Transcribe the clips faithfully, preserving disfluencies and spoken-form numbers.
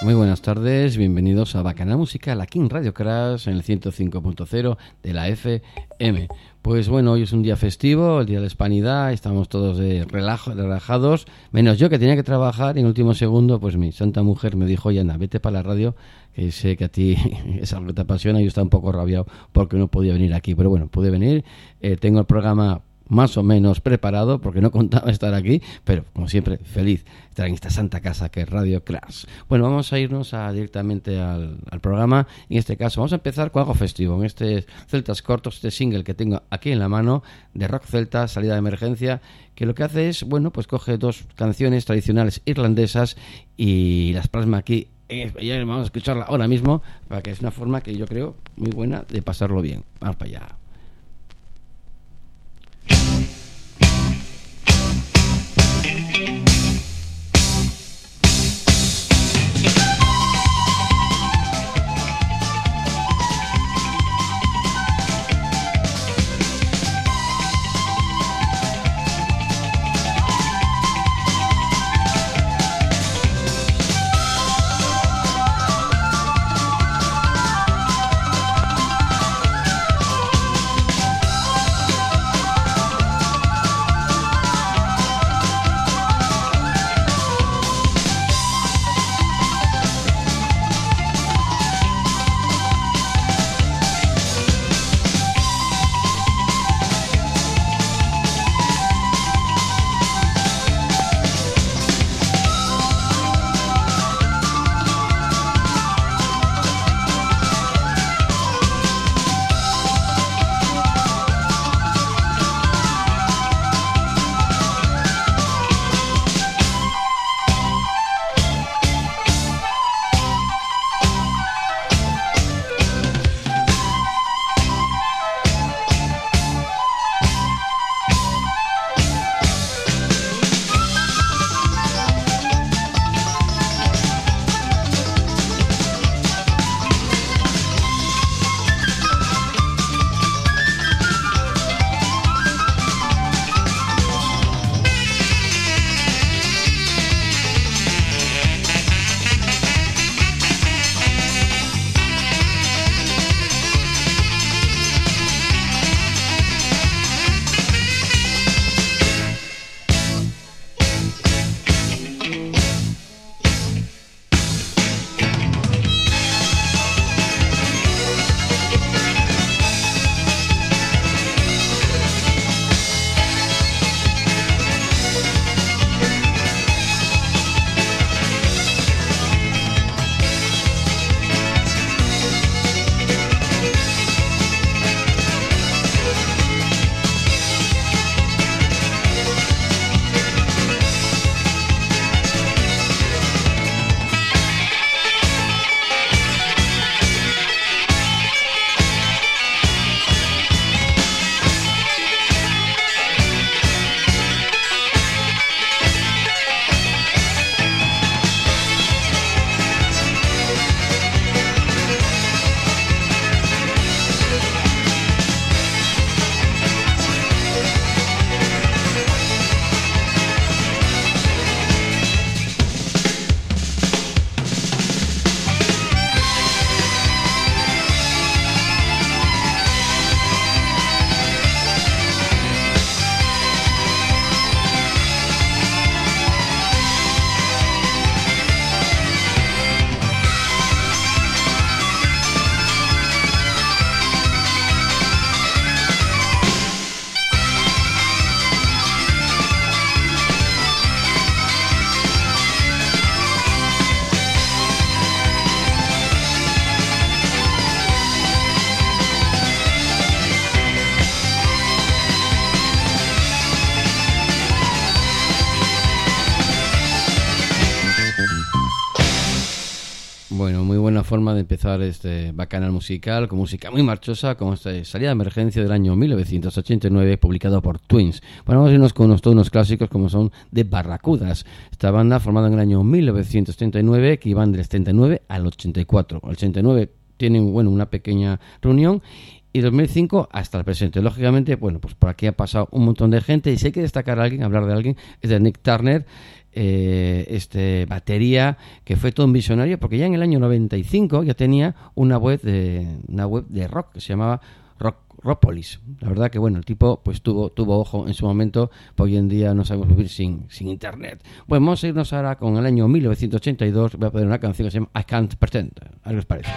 Muy buenas tardes, bienvenidos a Bacanal Musical aquí en Radio Crash en el ciento cinco punto cero de la F M. Pues bueno, hoy es un día festivo, el día de la Hispanidad, estamos todos de relajo, relajados, menos yo que tenía que trabajar y en último segundo, pues mi santa mujer me dijo, oye, anda, vete para la radio, que sé que a ti es algo que te apasiona, y yo estaba un poco rabiado porque no podía venir aquí, pero bueno, pude venir, eh, tengo el programa más o menos preparado porque no contaba estar aquí, pero como siempre feliz de estar en esta santa casa que es Radio Crash. Bueno, vamos a irnos a, directamente al, al programa. En este caso vamos a empezar con algo festivo, en este Celtas Cortos, este single que tengo aquí en la mano de rock celta, salida de emergencia, que lo que hace es, bueno, pues coge dos canciones tradicionales irlandesas y las plasma aquí. Ya vamos a escucharla ahora mismo, para que es una forma que yo creo muy buena de pasarlo bien. Vamos para allá. Forma de empezar este Bacanal Musical con música muy marchosa, como esta salida de emergencia del año mil novecientos ochenta y nueve, publicado por Twins. Bueno, vamos a irnos con unos, todos unos clásicos como son The Barracudas, esta banda formada en el año mil novecientos treinta y nueve, que iban del setenta y nueve al ochenta y cuatro. El ochenta y nueve tienen, bueno, una pequeña reunión, y dos mil cinco hasta el presente. Lógicamente, bueno, pues por aquí ha pasado un montón de gente, y si hay que destacar a alguien, hablar de alguien, es de Nick Turner, eh, este batería, que fue todo un visionario, porque ya en el año noventa y cinco ya tenía una web de, una web de rock que se llamaba Rock Rockpolis. La verdad que bueno, el tipo pues tuvo tuvo ojo en su momento, pues hoy en día no sabemos vivir sin, sin internet. Bueno, vamos a irnos ahora con el año mil novecientos ochenta y dos, voy a poner una canción que se llama I Can't Pretend. ¿A qué os parece?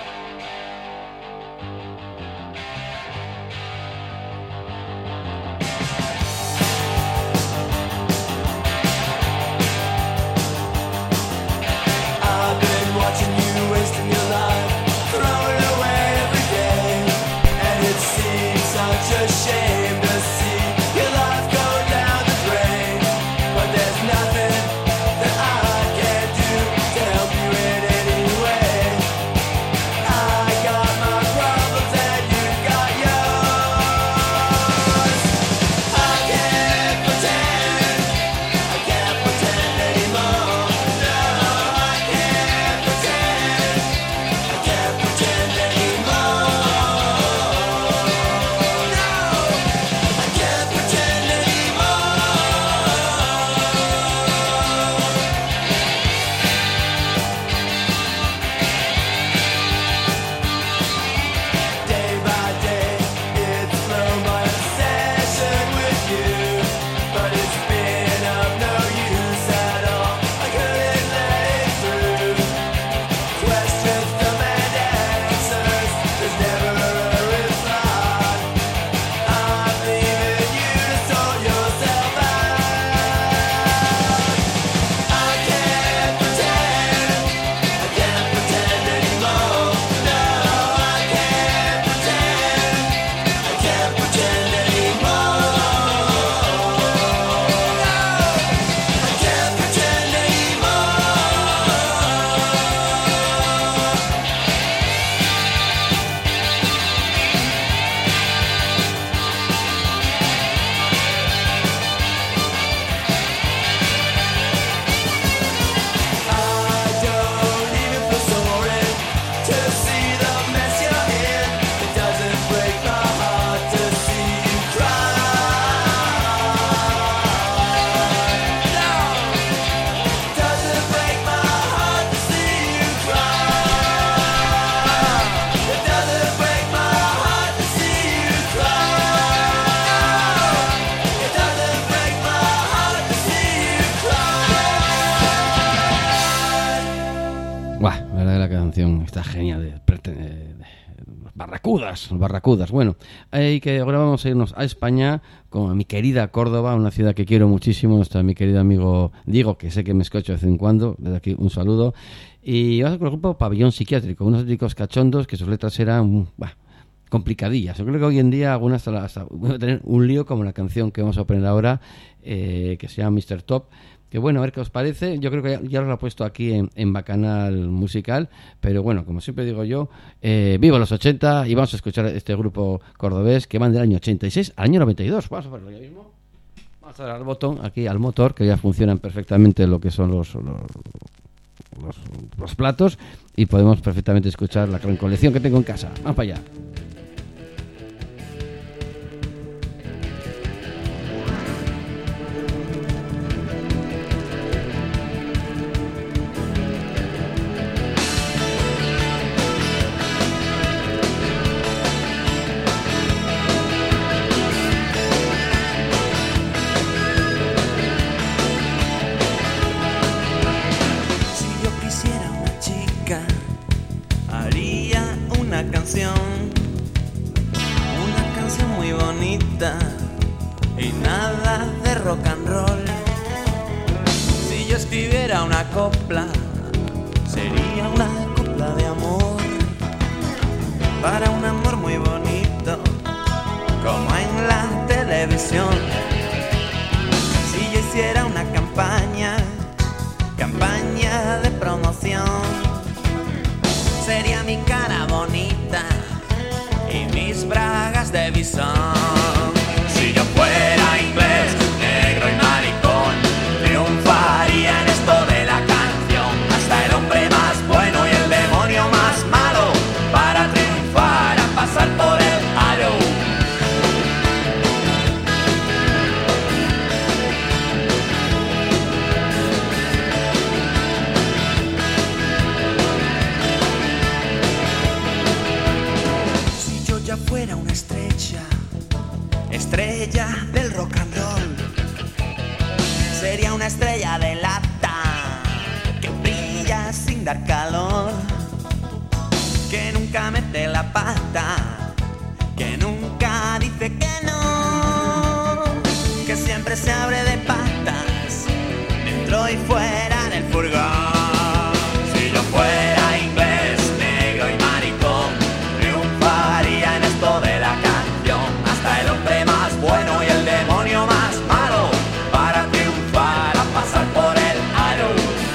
Está genial, de, de, de, barracudas, barracudas. Bueno, eh, que ahora vamos a irnos a España con mi querida Córdoba, una ciudad que quiero muchísimo. Está mi querido amigo Diego, que sé que me escucha de vez en cuando. Desde aquí un saludo. Y vamos con el grupo Pabellón Psiquiátrico, unos auténticos cachondos que sus letras eran bah, complicadillas. Yo creo que hoy en día algunas hasta, hasta, voy a tener un lío como la canción que vamos a poner ahora, eh, que se llama mister Top. Que bueno, a ver qué os parece. Yo creo que ya, ya os lo he puesto aquí en, en Bacanal Musical, pero bueno, como siempre digo yo, eh, viva los ochenta y vamos a escuchar este grupo cordobés que van del año ochenta y seis al año noventa y dos. Vamos a verlo ya mismo. Vamos a dar al botón aquí al motor, que ya funcionan perfectamente lo que son los, los, los, los platos, y podemos perfectamente escuchar la gran colección que tengo en casa. Vamos para allá. yo fuera una estrella, estrella del rock and roll, sería una estrella de lata que brilla sin dar calor, que nunca mete la pata, que nunca dice que no, que siempre se abre de patas, dentro y fuera del furgón. Si yo fuera inglés, negro y maricón, triunfaría en esto de la canción. Hasta el hombre más bueno y el demonio más malo, para triunfar a pasar por el aro.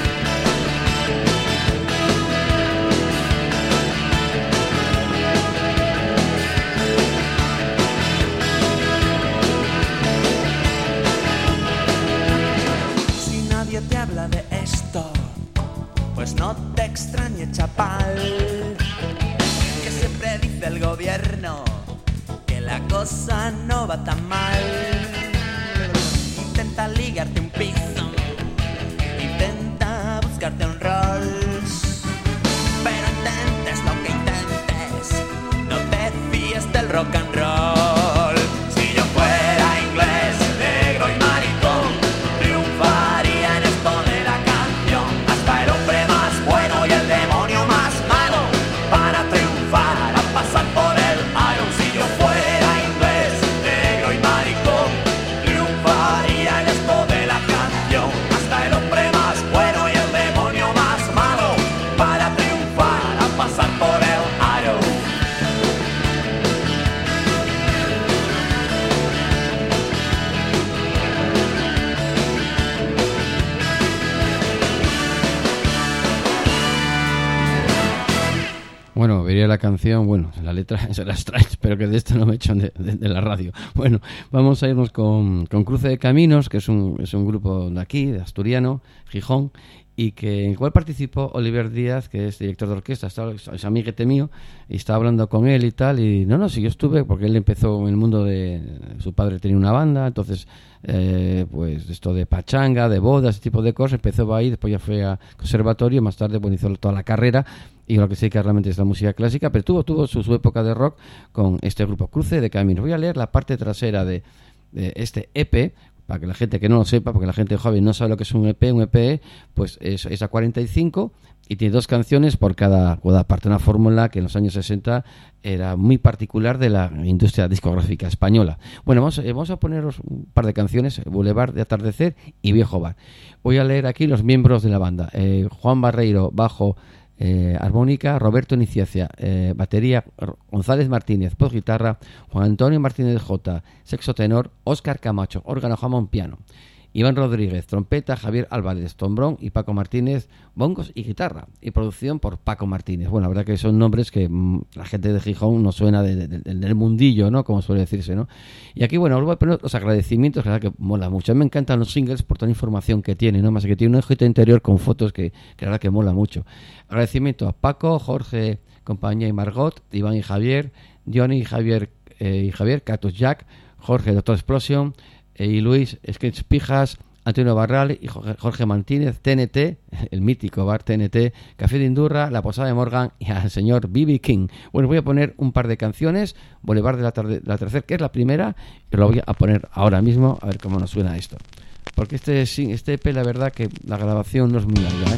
Si nadie te habla de esto, pues no te extrañe, chapal, que siempre dice el gobierno que la cosa no va tan mal. Intenta ligarte un piso, intenta buscarte un Rolls, pero intentes lo que intentes, no te fíes del rock and roll. Si yo fuera inglés, negro y maricón, triunfaría en esto de la canción. Hasta el hombre más bueno y el demonio más malo, para triunfar a pasar por el aro. Si yo fuera inglés, negro y maricón, triunfaría en esto de la canción. Hasta el hombre más bueno y el demonio más malo, para triunfar a pasar por el aro. Bueno, vería la canción, bueno, la letra se las trae, espero que de esto no me echan de, de, de la radio. Bueno, vamos a irnos con, con Cruce de Caminos, que es un, es un grupo de aquí, de asturiano, Gijón, y que en el cual participó Oliver Díaz, que es director de orquesta, está, es amiguete mío, y estaba hablando con él y tal, y no, no, sí, yo estuve, porque él empezó en el mundo de, su padre tenía una banda, entonces, eh, pues esto de pachanga, de bodas, ese tipo de cosas, empezó ahí, después ya fue a conservatorio, más tarde, bueno, hizo toda la carrera, y lo que sé que realmente es la música clásica, pero tuvo, tuvo su, su época de rock con este grupo, Cruce de Caminos. Voy a leer la parte trasera de, de este E P, para que la gente que no lo sepa, porque la gente joven no sabe lo que es un E P, un E P pues es, es a cuarenta y cinco y tiene dos canciones por cada, cada parte, una fórmula que en los años sesenta era muy particular de la industria discográfica española. Bueno, vamos, eh, vamos a poneros un par de canciones, Boulevard de Atardecer y Viejo Bar. Voy a leer aquí los miembros de la banda. Eh, Juan Barreiro, bajo, Eh, armónica, Roberto Niciacia, eh, batería, González Martínez, voz guitarra, Juan Antonio Martínez J, sexo tenor, Óscar Camacho, órgano jamón piano, Iván Rodríguez, trompeta, Javier Álvarez, tombrón y Paco Martínez, bongos y guitarra, y producción por Paco Martínez. Bueno, la verdad que son nombres que mmm, la gente de Gijón nos suena de, de, de, del mundillo, ¿no? Como suele decirse, ¿no? Y aquí, bueno, os voy a poner los agradecimientos, que la verdad que mola mucho. A mí me encantan los singles por toda la información que tiene, ¿no? Más que tiene un hojita interior con fotos que, que la verdad que mola mucho. Agradecimiento a Paco, Jorge, compañía y Margot, Iván y Javier, Johnny y Javier, eh, y Javier, Catus Jack, Jorge, Doctor Explosion, eh, y Luis, Sketch Pijas, Antonio Barral y Jorge Martínez, T N T, el mítico bar T N T, Café de Indurra, La Posada de Morgan y al señor B B King. Bueno, voy a poner un par de canciones, Boulevard de la, tarde, de la Tercera, que es la primera, y lo voy a poner ahora mismo, a ver cómo nos suena esto. Porque este, este E P, la verdad que la grabación no es muy larga, ¿eh?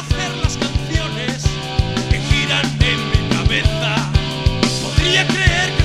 Podría creer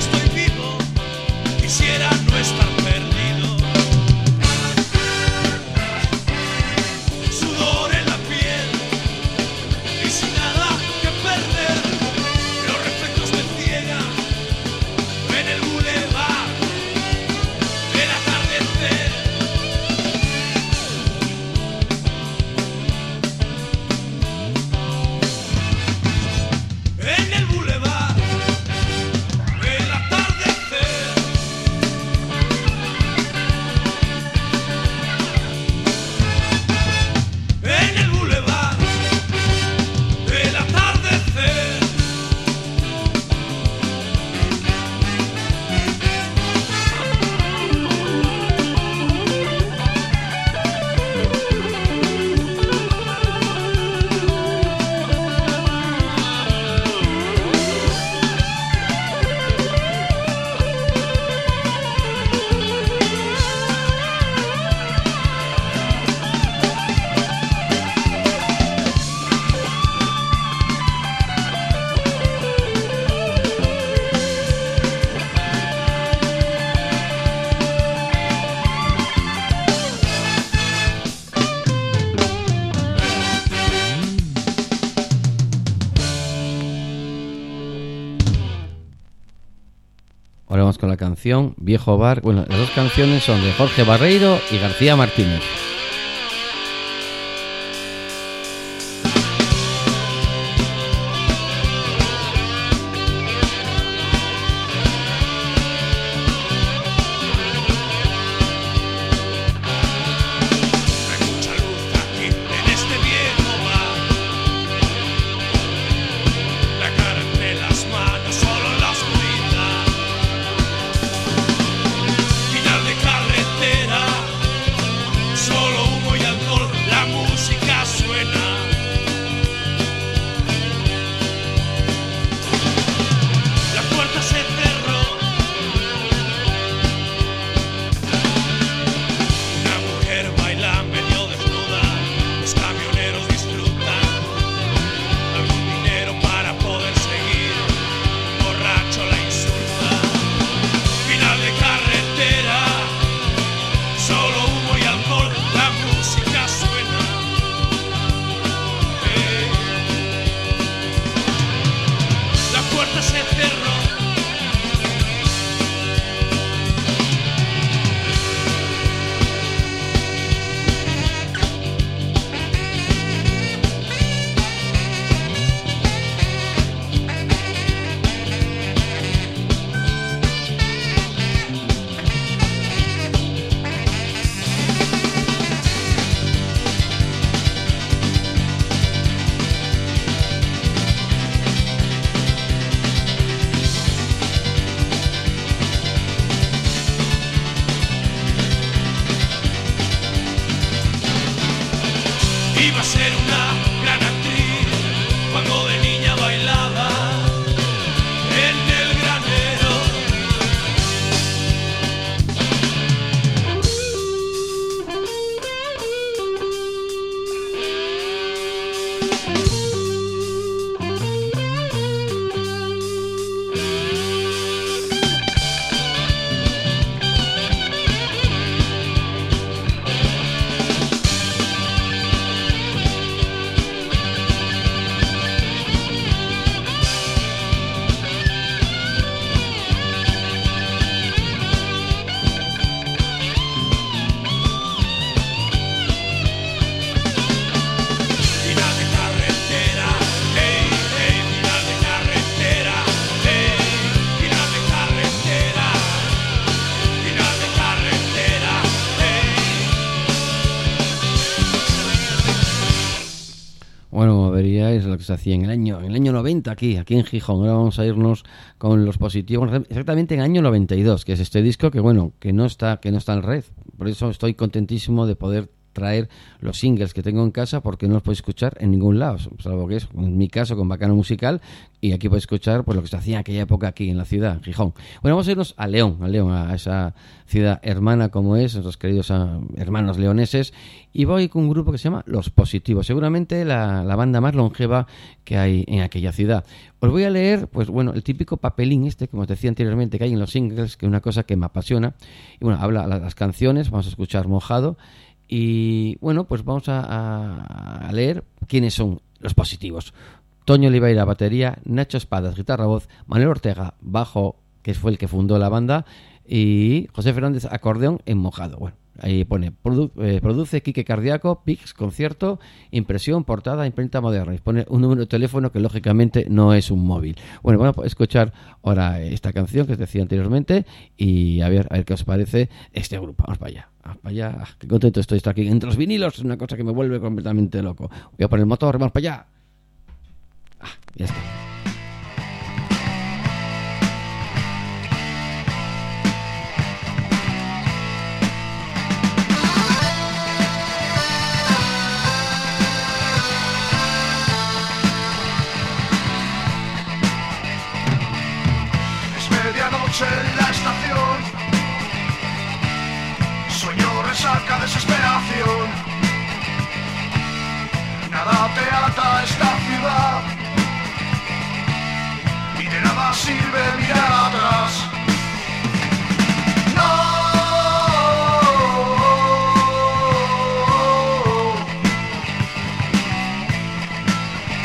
Ahora vamos con la canción Viejo Bar. Bueno, las dos canciones son de Jorge Barreiro y García Martínez. Es lo que se hacía en el año en el año noventa aquí, aquí en Gijón. Ahora vamos a irnos con Los Positivos, exactamente en el año noventa y dos, que es este disco que bueno, que no está que no está en red. Por eso estoy contentísimo de poder traer los singles que tengo en casa, porque no los podéis escuchar en ningún lado, salvo que es en mi caso con Bacano Musical, y aquí podéis escuchar pues lo que se hacía en aquella época aquí en la ciudad, en Gijón. Bueno, vamos a irnos a León, a León, a esa ciudad hermana como es, nuestros queridos uh, hermanos leoneses, y voy con un grupo que se llama Los Positivos, seguramente la, la banda más longeva que hay en aquella ciudad. Os voy a leer, pues bueno, el típico papelín este, como os decía anteriormente, que hay en los singles, que es una cosa que me apasiona, y bueno, habla las canciones, vamos a escuchar Mojado. Y bueno, pues vamos a, a, a leer quiénes son Los Positivos. Toño Oliveira, batería; Nacho Espadas, guitarra, voz; Manuel Ortega, bajo, que fue el que fundó la banda; y José Fernández, acordeón en Mojado. Bueno, ahí pone, produ- eh, produce Quique Cardíaco, Pix, concierto, impresión, portada, imprenta moderna. Y pone un número de teléfono que lógicamente no es un móvil. Bueno, vamos a escuchar ahora esta canción que os decía anteriormente y a ver, a ver qué os parece este grupo. Vamos para allá. Vamos para allá. Ah, qué contento estoy de estar aquí entre los vinilos, es una cosa que me vuelve completamente loco. Voy a poner el motor, vamos para allá. Ah, ya está. En la estación sueño, resaca, desesperación. Nada te ata a esta ciudad y de nada sirve mirar atrás. No.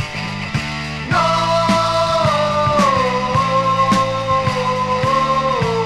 No.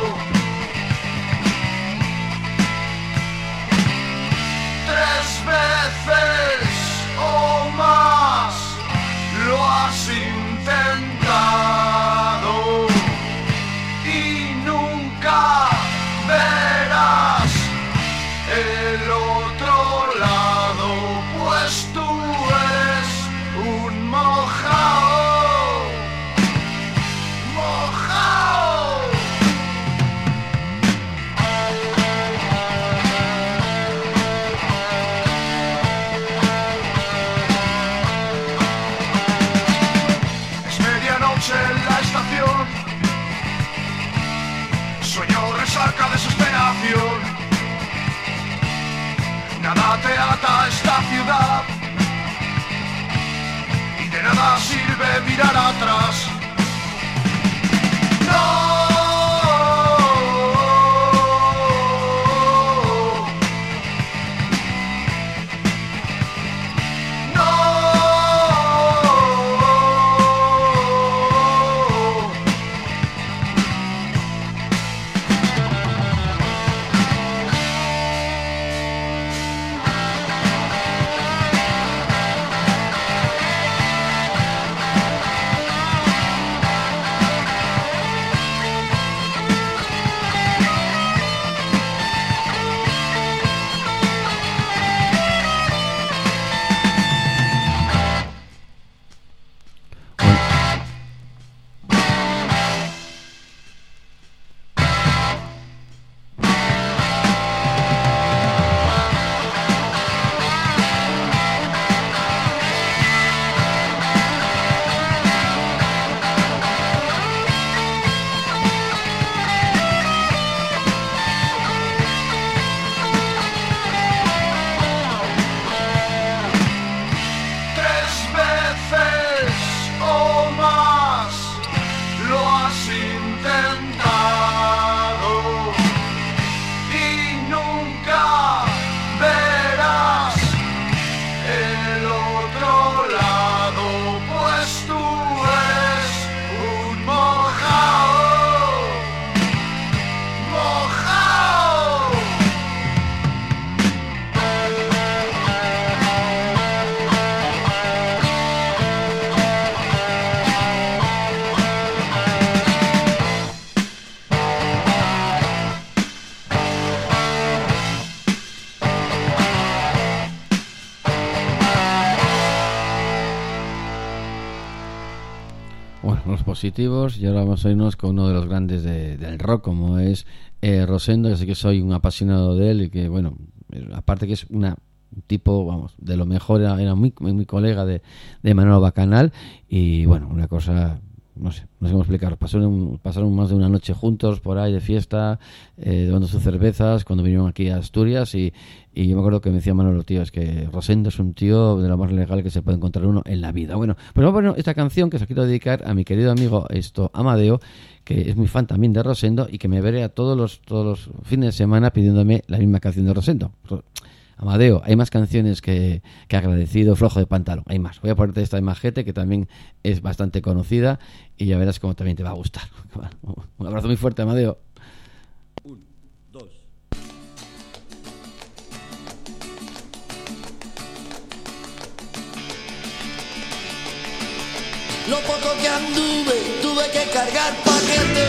nada te ata a esta ciudad y de nada sirve mirar atrás. No. Positivos, y ahora vamos a irnos con uno de los grandes de, del rock, como es eh, Rosendo, que sé que soy un apasionado de él y que, bueno, aparte que es una, un tipo, vamos, de lo mejor, era, era muy, muy, muy colega de, de Manolo Bacanal, y bueno, una cosa, no sé, no sé cómo explicarlo. Pasaron, pasaron más de una noche juntos por ahí de fiesta, eh, tomando sus cervezas cuando vinieron aquí a Asturias, y, y yo me acuerdo que me decía Manolo, tío, es que Rosendo es un tío de lo más legal que se puede encontrar uno en la vida. Bueno, pues vamos a poner esta canción que se la quiero dedicar a mi querido amigo esto Amadeo, que es muy fan también de Rosendo y que me veré a todos los todos los fines de semana pidiéndome la misma canción de Rosendo. Amadeo, hay más canciones que, que Agradecido, Flojo de Pantalón, hay más. Voy a ponerte esta Majete, que también es bastante conocida, y ya verás cómo también te va a gustar. Un abrazo muy fuerte, Amadeo. Un, dos. Lo poco que anduve, tuve que cargar paquete.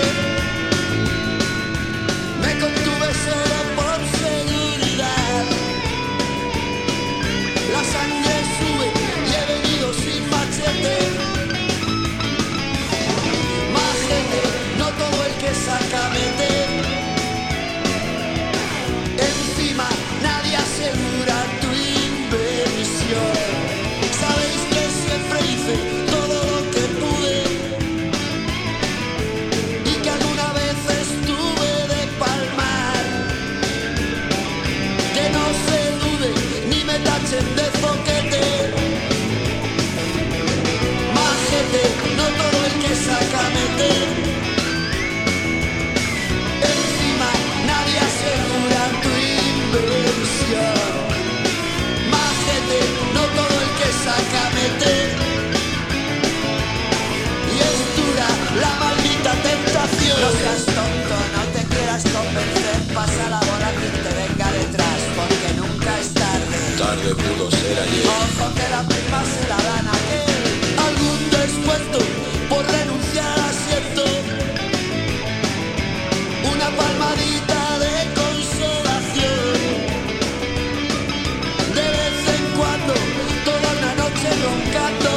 Me contuve solo por seguridad. La sangre sube y he venido sin machete. Más gente, no todo el que saca mete. Encima nadie asegura tu inversión. Sabéis que siempre hice todo lo que pude y que alguna vez estuve de palmar. Que no se dude ni me tachen de foquete. Más gente, no todo el que saca mete. Encima nadie asegura tu inversión. Más gente, no todo el que saca mete. Y es dura la maldita tentación. No seas tonto, no te quieras convencer. Pasa la bola quien te venga detrás, porque nunca es tarde. Tarde pudo ser ayer. Ojo que la prima se la dan a aquel. Algún descuento por renunciar al asiento. Una palmadita de consolación. De vez en cuando, toda una noche roncando.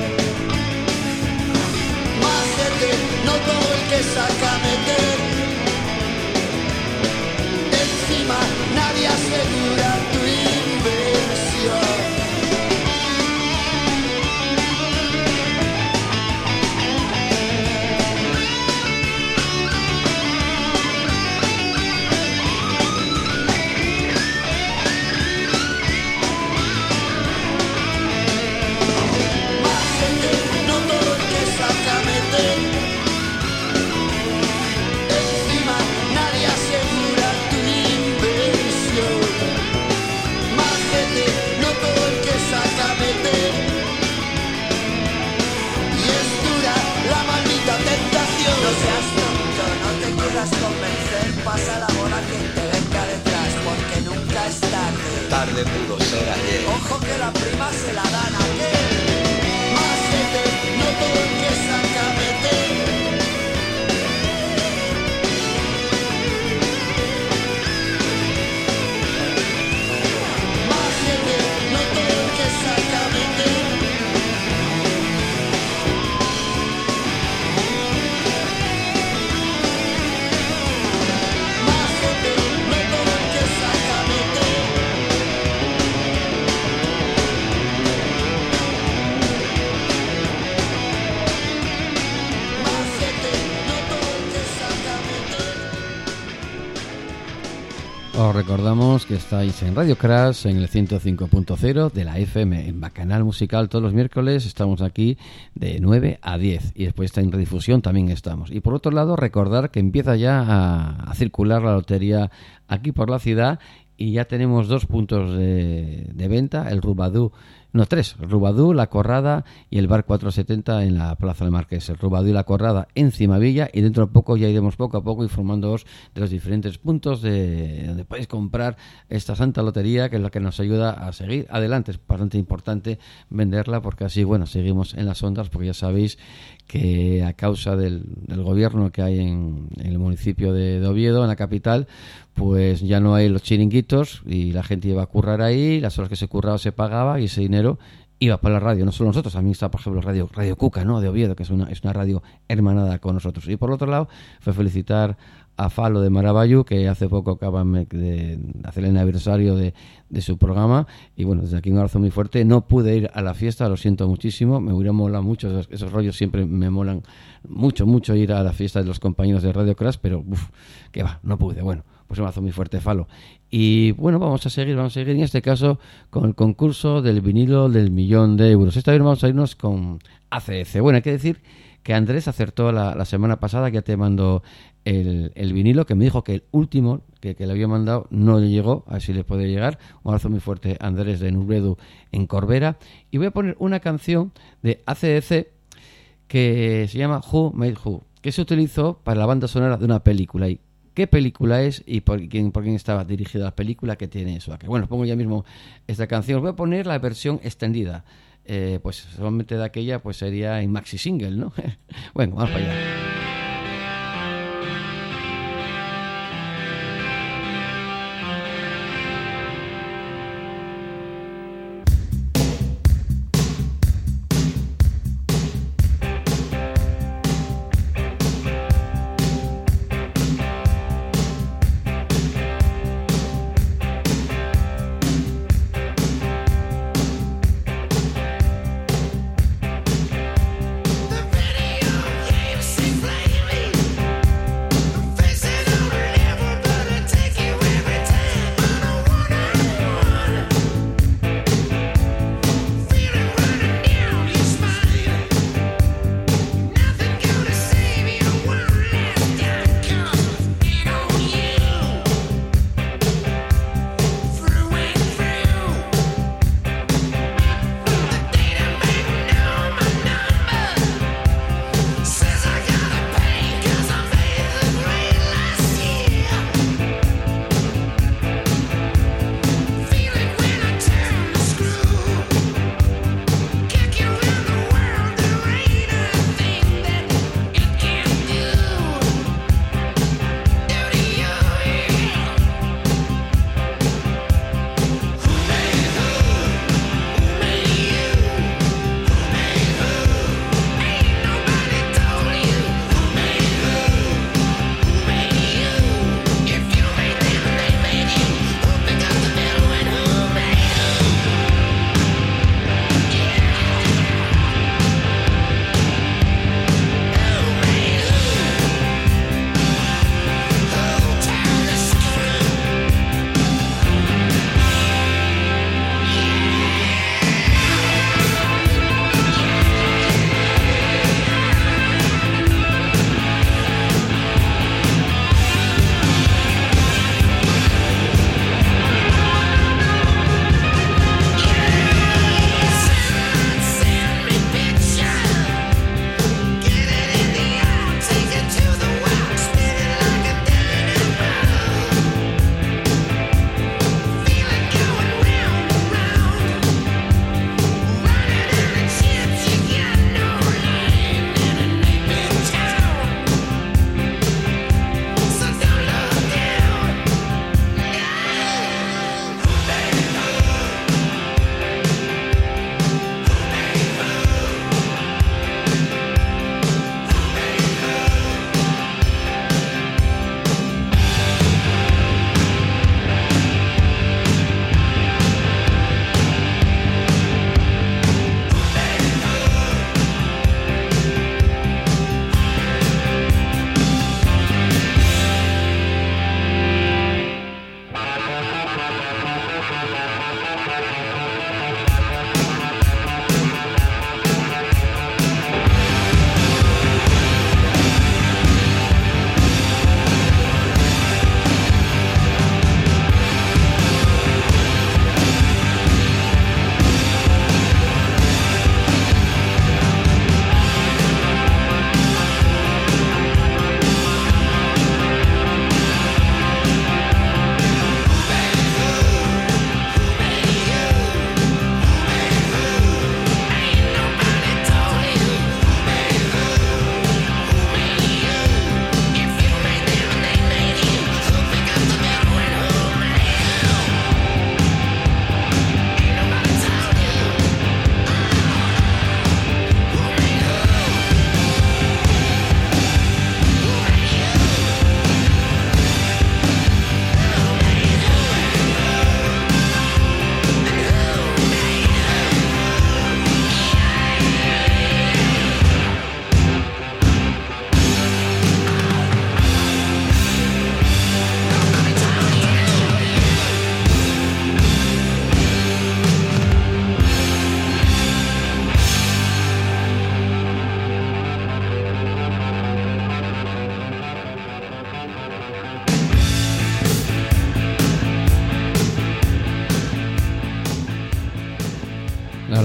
Más gente, no todo el que saca meter. Encima nadie asegura tu inversión. pasa la bola quien te venga detrás, porque nunca es tarde. Tarde pudo ser ayer. Ojo que la prima se la dan a aquel. Macete, no todo el que saca mete. Macete, no todo el que saca mete. Macete, no todo el que saca mete. Os recordamos que estáis en Radio Crash en el ciento cinco punto cero de la F M, en Bacanal Musical todos los miércoles. Estamos aquí de nueve a diez y después está en redifusión también estamos. Y por otro lado, recordar que empieza ya a, a circular la lotería aquí por la ciudad y ya tenemos dos puntos de, de venta, el Rubadú, no, tres, el Rubadú, La Corrada y el Bar cuatrocientos setenta en la Plaza del Marqués. El Rubadú y La Corrada en Cimavilla, y dentro de poco ya iremos poco a poco informándoos de los diferentes puntos de donde podéis comprar esta santa lotería, que es la que nos ayuda a seguir adelante. Es bastante importante venderla porque así, bueno, seguimos en las ondas, porque ya sabéis que a causa del, del gobierno que hay en, en el municipio de, de Oviedo, en la capital, pues ya no hay los chiringuitos y la gente iba a currar ahí, las horas que se curraba se pagaba y ese dinero iba para la radio, no solo nosotros, también está por ejemplo Radio, radio Cuca, ¿no?, de Oviedo, que es una, es una radio hermanada con nosotros. Y por otro lado, fue felicitar a Falo de Maravallu, que hace poco acaban de hacer el aniversario de, de su programa, y bueno, desde aquí un abrazo muy fuerte. No pude ir a la fiesta, lo siento muchísimo, me hubiera molado mucho, esos, esos rollos siempre me molan mucho, mucho ir a la fiesta de los compañeros de Radio Crash, pero uff, que va, no pude. Bueno, pues un abrazo muy fuerte, Falo. Y bueno, vamos a seguir, vamos a seguir en este caso con el concurso del vinilo del millón de euros. Esta vez vamos a irnos con A C D C. Bueno, hay que decir que Andrés acertó la, la semana pasada, que ya te mandó el, el vinilo, que me dijo que el último que, que le había mandado no le llegó, a ver si le puede llegar. Un abrazo muy fuerte, Andrés de Nubredu en Corbera. Y voy a poner una canción de A C D C que se llama Who Made Who, que se utilizó para la banda sonora de una película. Y qué película es y por quién, por quién estaba dirigida la película, que tiene eso. Bueno, pongo ya mismo esta canción. Os voy a poner la versión extendida. Eh, pues solamente de aquella pues sería en maxi single, ¿no? Bueno, vamos para allá. The video games seem like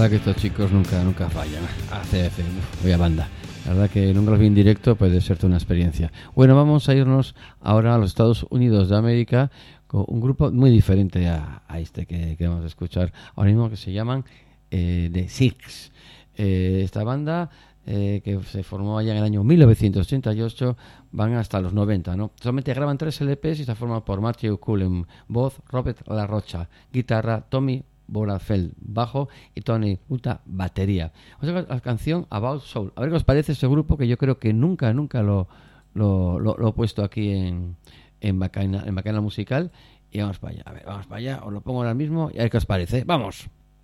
verdad que estos chicos nunca nunca fallan. A C F, voy a banda. La verdad que nunca los vi en directo, puede ser una experiencia. Bueno, vamos a irnos ahora a los Estados Unidos de América con un grupo muy diferente a, a este que, que vamos a escuchar ahora mismo, que se llaman eh, The Six. Eh, esta banda eh, que se formó allá en el año mil novecientos ochenta y ocho, van hasta los noventa, ¿no? Solamente graban tres L Pes y se forman por Matthew Cullen, voz, Robert La Rocha, guitarra, Tommy Borafel, bajo, y Tony Uta, batería. Vamos a ver la canción About Soul. A ver qué os parece este grupo, que yo creo que nunca, nunca lo, lo, lo, lo he puesto aquí en, en, Bacana, en Bacana Musical. Y vamos para allá. A ver, vamos para allá. Os lo pongo ahora mismo y a ver qué os parece. ¡Vamos!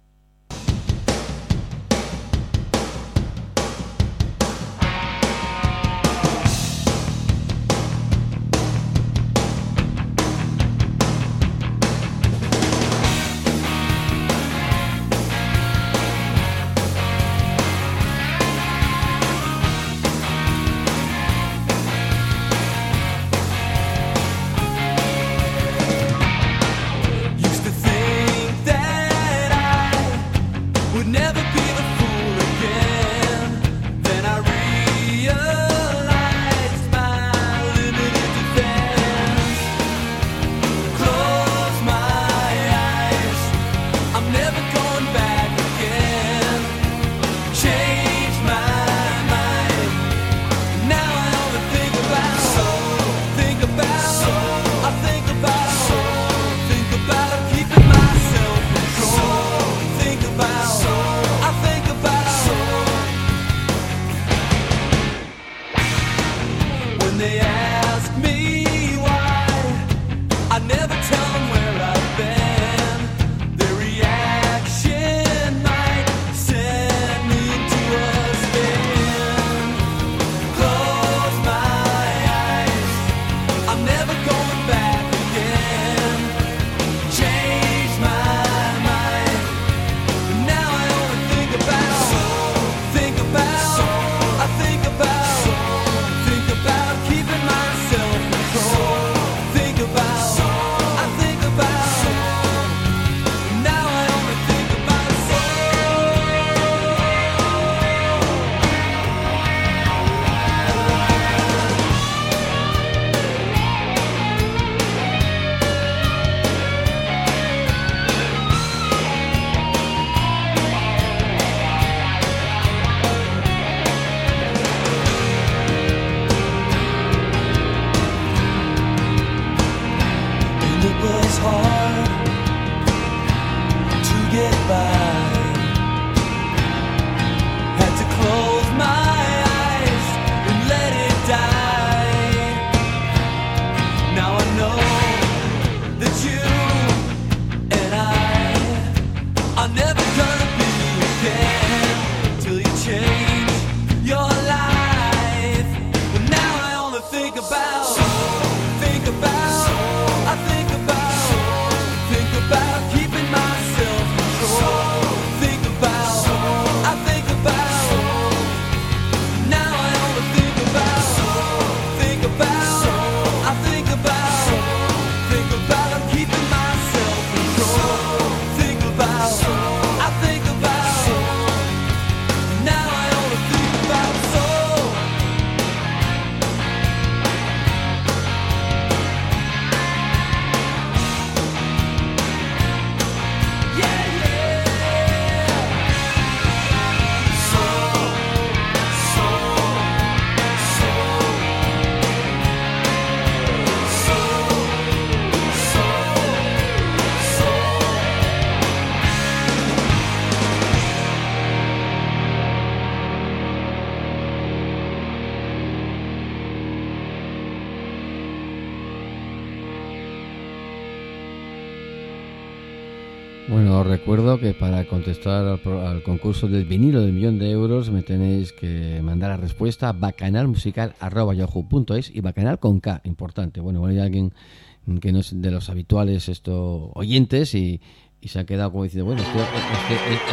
Bueno, os recuerdo que para contestar al, pro, al concurso del vinilo del millón de euros me tenéis que mandar la respuesta a bacanalmusical arroba yahoo punto es y bacanal con K, importante. Bueno, bueno, hay alguien que no es de los habituales esto oyentes y, y se ha quedado como diciendo, bueno, esto, esto, esto,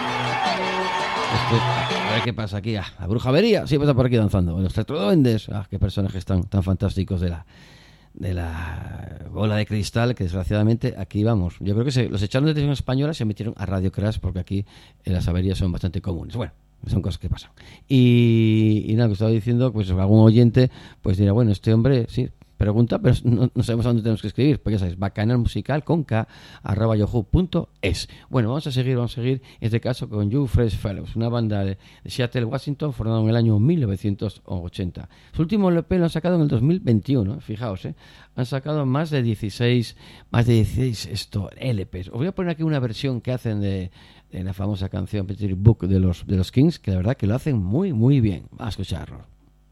esto, a ver qué pasa aquí. Ah, la bruja avería, sí pasa por aquí danzando. Los tetroduendes, ah, qué personajes tan, tan fantásticos de la de la bola de cristal, que desgraciadamente aquí vamos. Yo creo que se, los echaron de televisión española, se metieron a Radio Crash, porque aquí eh, las averías son bastante comunes. Bueno, son cosas que pasan. Y, y nada, que estaba diciendo, pues algún oyente pues dirá, bueno, este hombre, sí, pregunta, pero no, no sabemos a dónde tenemos que escribir, pues ya sabéis, bacanalmusical con k arroba yahoo punto es. Bueno, vamos a seguir, vamos a seguir, en este caso con You Fresh Fellows, una banda de, de Seattle, Washington, formada en el año mil novecientos ochenta. Su último L P lo han sacado en el dos mil veintiuno, fijaos, ¿eh? Han sacado más de dieciséis, más de dieciséis esto, L Ps. Os voy a poner aquí una versión que hacen de, de la famosa canción Picture Book de los, de los Kings, que la verdad que lo hacen muy, muy bien. Vamos a escucharlo.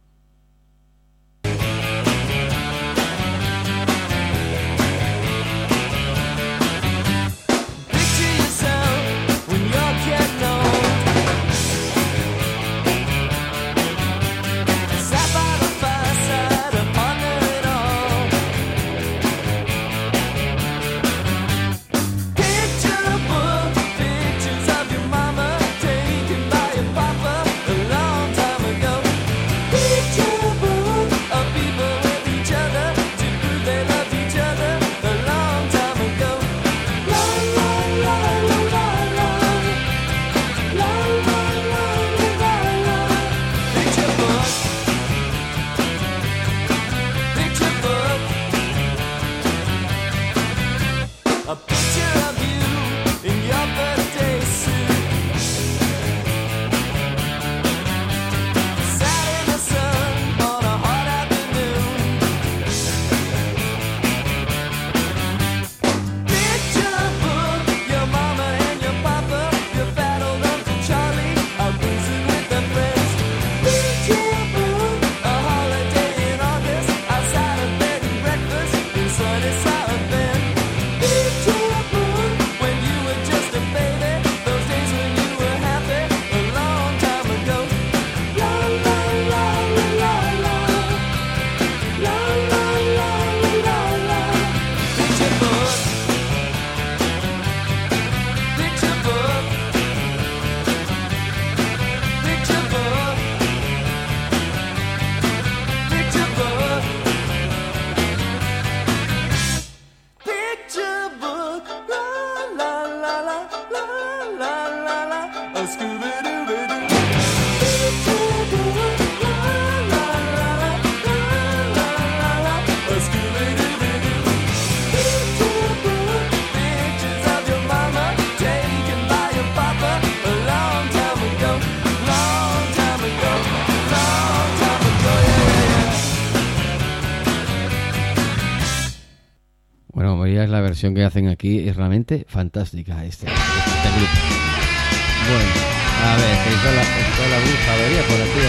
La versión que hacen aquí es realmente fantástica, este, este grupo. Bueno, a ver, que está la, está la bruja avería por aquí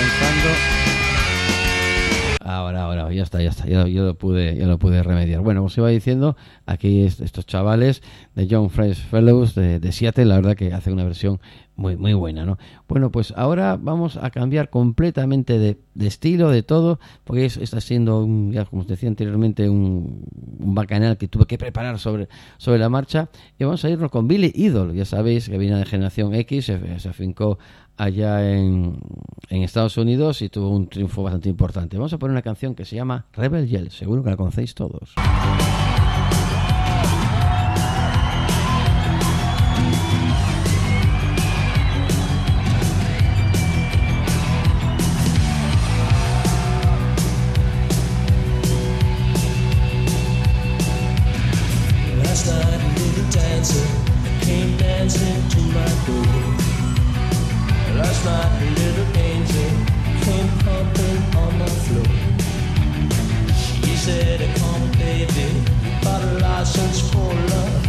avanzando. Ahora, ahora, ya está, ya está, ya, ya lo pude, ya lo pude remediar. Bueno, como os iba diciendo, aquí es, estos chavales de Young Fresh Fellows de, de Seattle, la verdad que hacen una versión muy, muy buena, ¿no? Bueno, pues ahora vamos a cambiar completamente de, de estilo, de todo, porque es, está siendo, un, ya como os decía anteriormente, un, un bacanal que tuve que preparar sobre, sobre la marcha, y vamos a irnos con Billy Idol. Ya sabéis que viene de Generación X, se, se afincó allá en, en Estados Unidos y tuvo un triunfo bastante importante. Vamos a poner una canción que se llama Rebel Yell, seguro que la conocéis todos. Last night a little angel came pumping on my floor. She said, come baby, got a license for love.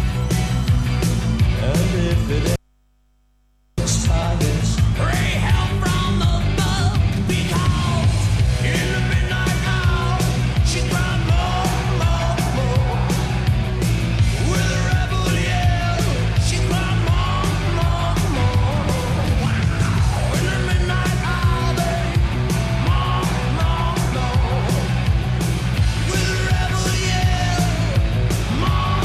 And if it is tigers, pray help from above, because in the midnight hour she cried more, more, more. With a rebel yell, she cried more, more, more. In the midnight hour, babe, more, more, more. With a rebel yell, more.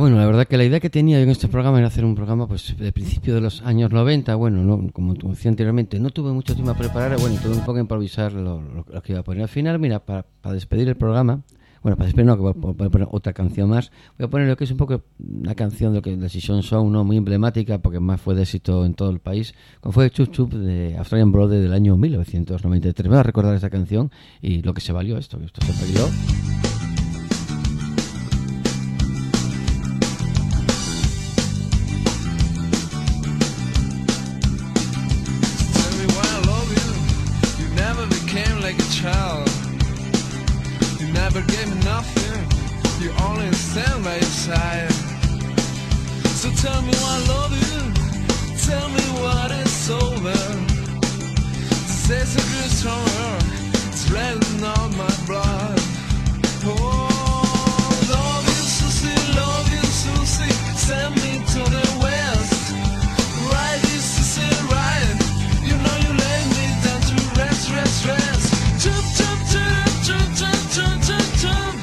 Bueno, la verdad que la idea que tenía yo en este programa era hacer un programa pues de principio de los años noventa. Bueno, no, como decía anteriormente, no tuve mucho tiempo a preparar. Bueno, tuve un poco a improvisar lo, lo, lo que iba a poner. Al final, mira, para, para despedir el programa, bueno, para despedir no, que voy a poner otra canción más. Voy a poner lo que es un poco una canción de lo que la Session Song, ¿no? Muy emblemática, porque más fue de éxito en todo el país, como fue Chup Chup de Australian Brothers del año mil novecientos noventa y tres. Voy a recordar esa canción y lo que se valió esto, que esto se peleó. Child, you never gave me nothing, you only stand by your side. So tell me why I love you, tell me what is over. Say so good stronger, it's running on my blood. Oh, love you Susie, love you Susie, send me to the west. Right is to say right, you know you lay me down to rest, rest, rest. Jump, jump, jump, jump, jump, jump, jump, jump.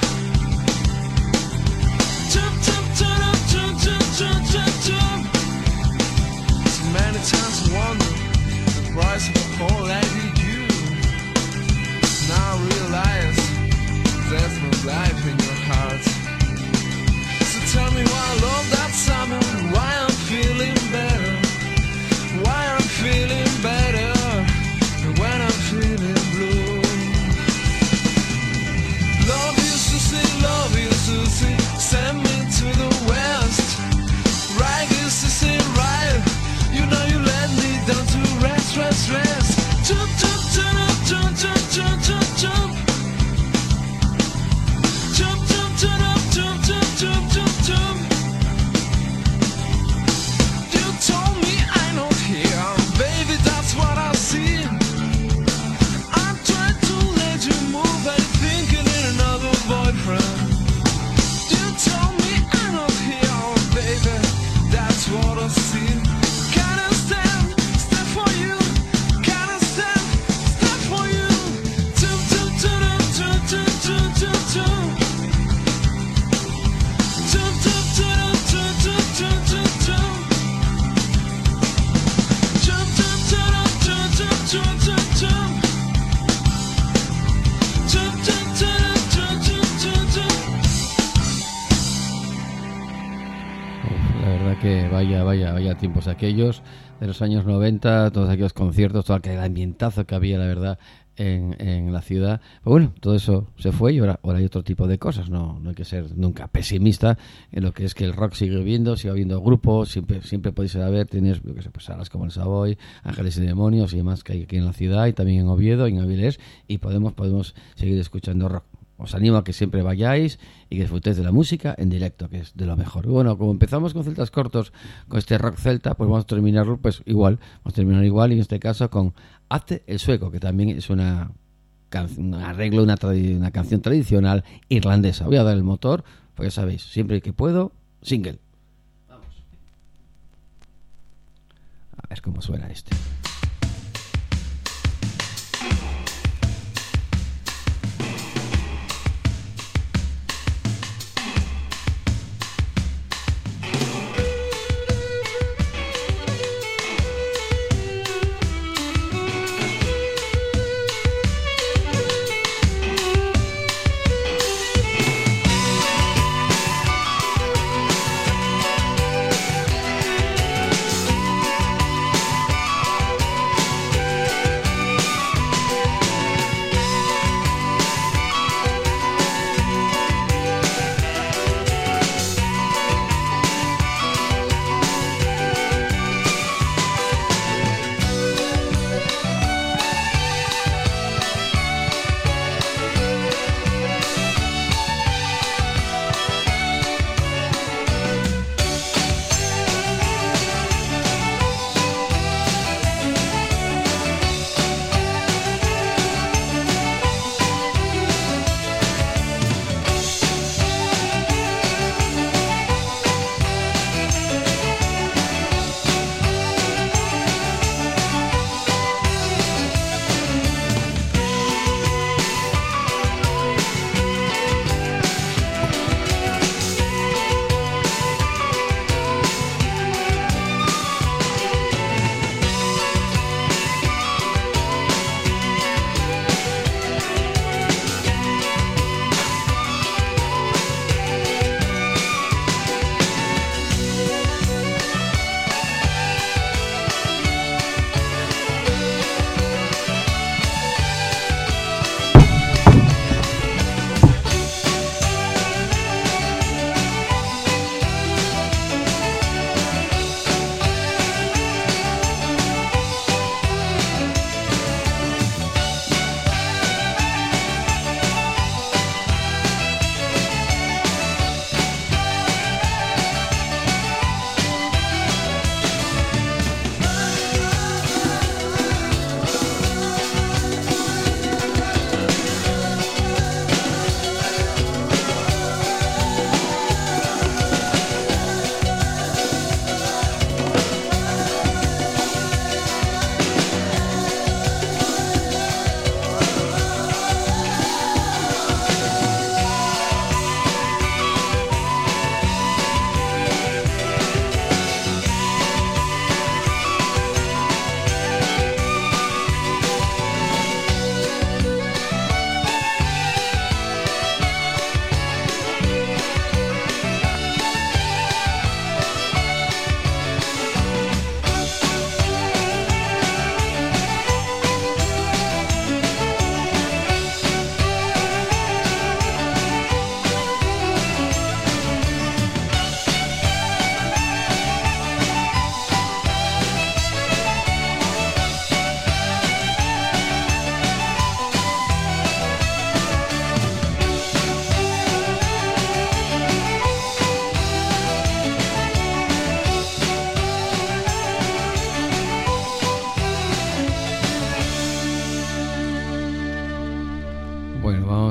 Jump, jump, jump, jump, jump, jump, jump, jump. So many times I wonder the price of a whole life with you. Now I realize there's no life in your heart. So tell me why I love that summer, why I'm feeling better, why I'm feeling better when I'm feeling blue. Love you Susie, love you Susie, send me to the west. Right is to say right, you know you let me down to rest, rest, rest. Jump, jump, jump, jump, jump, jump, jump, jump. Jump, jump, jump, jump, jump, jump, jump, jump. You told me I'm not here, baby, that's what I see. I tried to let you move, I think you need another boyfriend. You told me I'm not here, baby, that's what I see. Can I stand, stand for you? Can I stand, stand for you? Jump, jump, jump, jump, jump, jump, jump, jump. Jump, jump, jump, jump, jump, jump, jump, jump. Jump, jump, jump, jump, jump, jump, jump, jump. Jump, jump, jump, jump, jump, jump, jump. Uf, la verdad que vaya, vaya, vaya tiempos aquellos de los años noventa, todos aquellos conciertos, todo aquel ambientazo que había, la verdad, en, en la ciudad. Pero bueno, todo eso se fue y ahora, ahora hay otro tipo de cosas. No, no hay que ser nunca pesimista en lo que es que el rock sigue viviendo, sigue habiendo grupos, siempre, siempre podéis ir a ver, tienes, yo que sé, pues salas como el Savoy, Ángeles y Demonios y demás que hay aquí en la ciudad y también en Oviedo y en Avilés, y podemos, podemos seguir escuchando rock. Os animo a que siempre vayáis y que disfrutéis de la música en directo, que es de lo mejor. Y bueno, como empezamos con Celtas Cortos, con este rock celta, pues vamos a terminarlo pues igual, vamos a terminar igual, y en este caso con Hazte el Sueco, que también es una can- un arreglo, una, tradi- una canción tradicional irlandesa. Voy a dar el motor, pues ya sabéis, siempre que puedo, single. Vamos. A ver cómo suena este. Jump,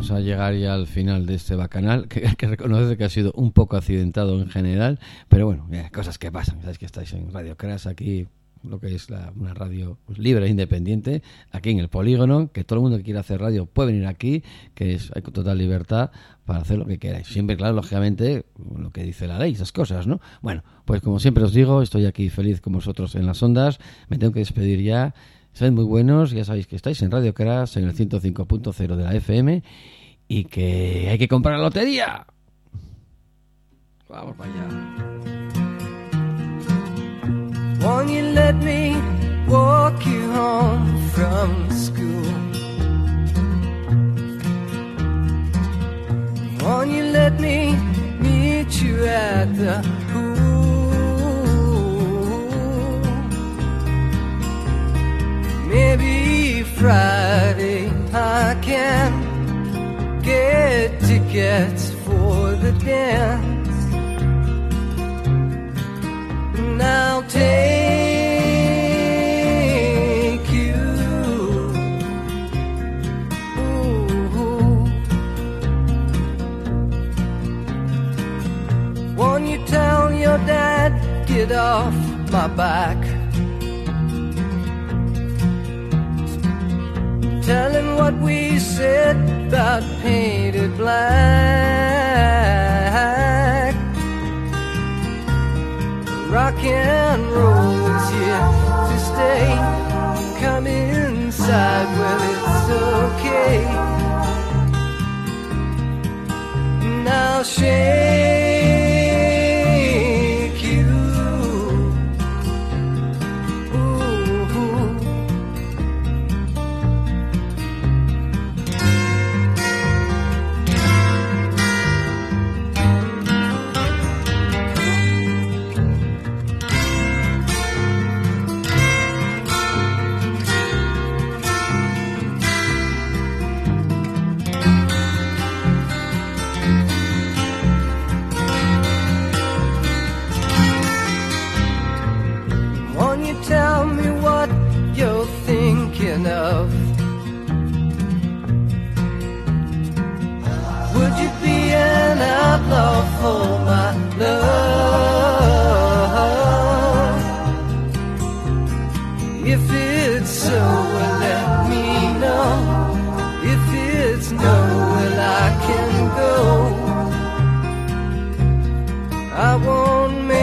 vamos a llegar ya al final de este bacanal, que hay que reconocer que ha sido un poco accidentado en general, pero bueno, eh, cosas que pasan. Sabéis que estáis en Radio Crash, aquí lo que es la, una radio pues, libre e independiente, aquí en el Polígono, que todo el mundo que quiera hacer radio puede venir aquí, que es, hay total libertad para hacer lo que queráis. Siempre, claro, lógicamente, lo que dice la ley, esas cosas, ¿no? Bueno, pues como siempre os digo, estoy aquí feliz con vosotros en las ondas, me tengo que despedir ya. Sois muy buenos, ya sabéis que estáis en Radio Crash, en el ciento cinco punto cero de la F M, y que hay que comprar la lotería. Vamos para allá. Won't you let me walk you home from school? Won't you let me meet you at the pool? Maybe Friday I can get tickets for the dance. And I'll take you. Ooh. Won't you tell your dad, get off my back? Tell him what we said about painted black. Rock and roll is here to stay. Come inside, well it's okay. Now shake you. Ooh. Tell me what you're thinking of. Would you be an outlaw for my love? If it's so, well, let me know. If it's no, well, I can go. I won't make